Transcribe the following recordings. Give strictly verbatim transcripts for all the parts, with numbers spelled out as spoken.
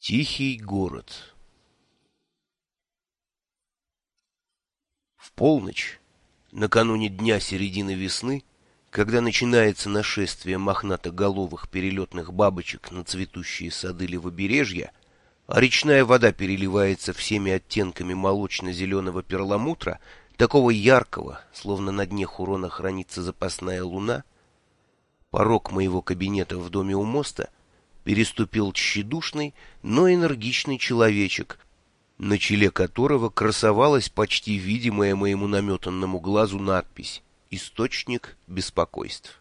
Тихий город. В полночь, накануне дня середины весны, когда начинается нашествие мохнатоголовых перелетных бабочек на цветущие сады левобережья, а речная вода переливается всеми оттенками молочно-зеленого перламутра, такого яркого, словно на дне Хурона хранится запасная луна, порог моего кабинета в доме у моста переступил тщедушный, но энергичный человечек, на челе которого красовалась почти видимая моему наметанному глазу надпись «Источник беспокойств».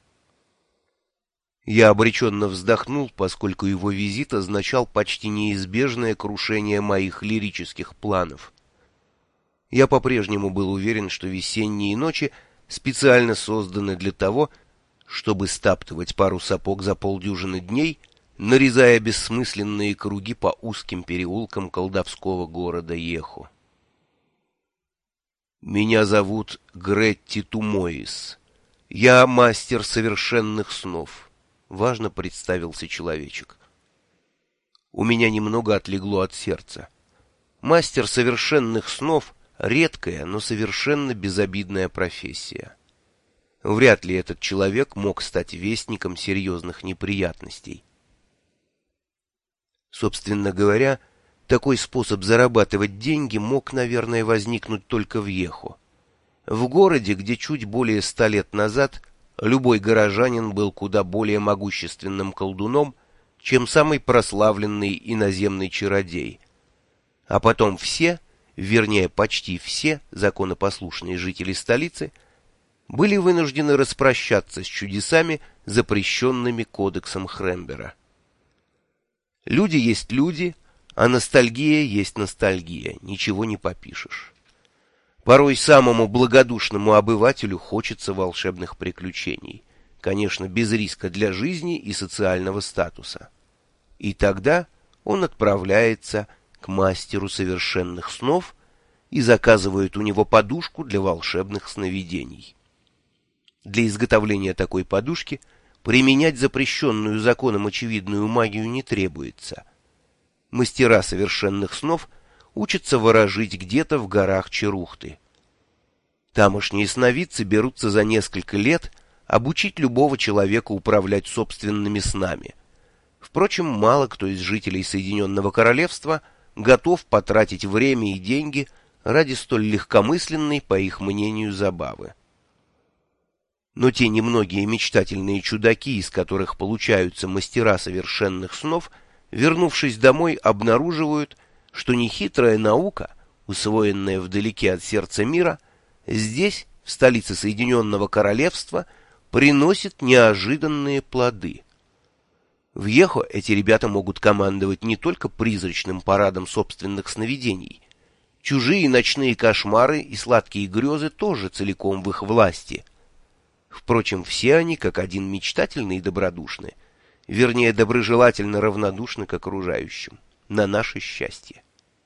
Я обреченно вздохнул, поскольку его визит означал почти неизбежное крушение моих лирических планов. Я по-прежнему был уверен, что весенние ночи специально созданы для того, чтобы стаптывать пару сапог за полдюжины дней, нарезая бессмысленные круги по узким переулкам колдовского города Ехо. Меня зовут Гретти Тумоис. Я мастер совершенных снов. Важно представился человечек. У меня немного отлегло от сердца. Мастер совершенных снов — редкая, но совершенно безобидная профессия. Вряд ли этот человек мог стать вестником серьезных неприятностей. Собственно говоря, такой способ зарабатывать деньги мог, наверное, возникнуть только в Ехо. В городе, где чуть более ста лет назад любой горожанин был куда более могущественным колдуном, чем самый прославленный иноземный чародей. А потом все, вернее почти все законопослушные жители столицы, были вынуждены распрощаться с чудесами, запрещенными кодексом Хрембера. Люди есть люди, а ностальгия есть ностальгия, ничего не попишешь. Порой самому благодушному обывателю хочется волшебных приключений, конечно, без риска для жизни и социального статуса. И тогда он отправляется к мастеру совершенных снов и заказывает у него подушку для волшебных сновидений. Для изготовления такой подушки применять запрещенную законом очевидную магию не требуется. Мастера совершенных снов учатся ворожить где-то в горах Черухты. Тамошние сновидцы берутся за несколько лет обучить любого человека управлять собственными снами. Впрочем, мало кто из жителей Соединенного Королевства готов потратить время и деньги ради столь легкомысленной, по их мнению, забавы. Но те немногие мечтательные чудаки, из которых получаются мастера совершенных снов, вернувшись домой, обнаруживают, что нехитрая наука, усвоенная вдалеке от сердца мира, здесь, в столице Соединенного Королевства, приносит неожиданные плоды. В Ехо эти ребята могут командовать не только призрачным парадом собственных сновидений. Чужие ночные кошмары и сладкие грезы тоже целиком в их власти. Впрочем, все они, как один, мечтательны и добродушны, вернее, доброжелательно равнодушны к окружающим, на наше счастье.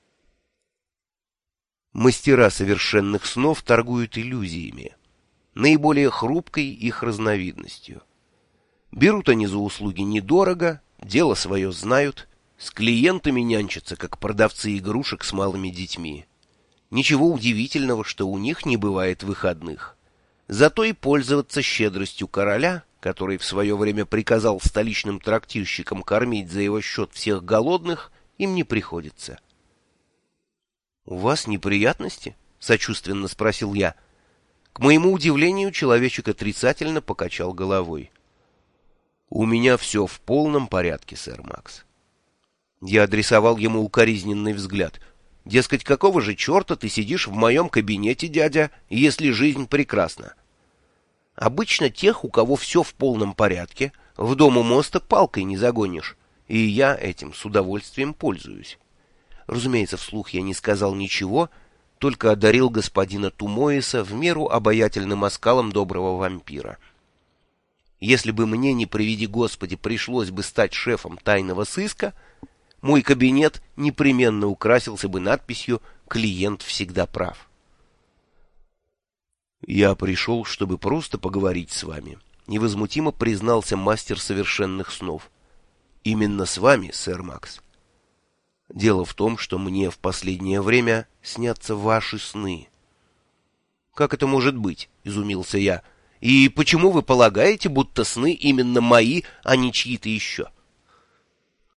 Мастера совершенных снов торгуют иллюзиями, наиболее хрупкой их разновидностью. Берут они за услуги недорого, дело свое знают, с клиентами нянчатся, как продавцы игрушек с малыми детьми. Ничего удивительного, что у них не бывает выходных. Зато и пользоваться щедростью короля, который в свое время приказал столичным трактирщикам кормить за его счет всех голодных, им не приходится. — У вас неприятности? — сочувственно спросил я. К моему удивлению, человечек отрицательно покачал головой. — У меня все в полном порядке, сэр Макс. Я адресовал ему укоризненный взгляд. Дескать, какого же черта ты сидишь в моем кабинете, дядя, если жизнь прекрасна? Обычно тех, у кого все в полном порядке, в дом у моста палкой не загонишь, и я этим с удовольствием пользуюсь. Разумеется, вслух я не сказал ничего, только одарил господина Тумоиса в меру обаятельным оскалом доброго вампира. Если бы мне, не приведи Господи, пришлось бы стать шефом тайного сыска, мой кабинет непременно украсился бы надписью «Клиент всегда прав». «Я пришел, чтобы просто поговорить с вами», — невозмутимо признался мастер совершенных снов. «Именно с вами, сэр Макс». Дело в том, что мне в последнее время снятся ваши сны». «Как это может быть?» — изумился я. «И почему вы полагаете, будто сны именно мои, а не чьи-то еще?»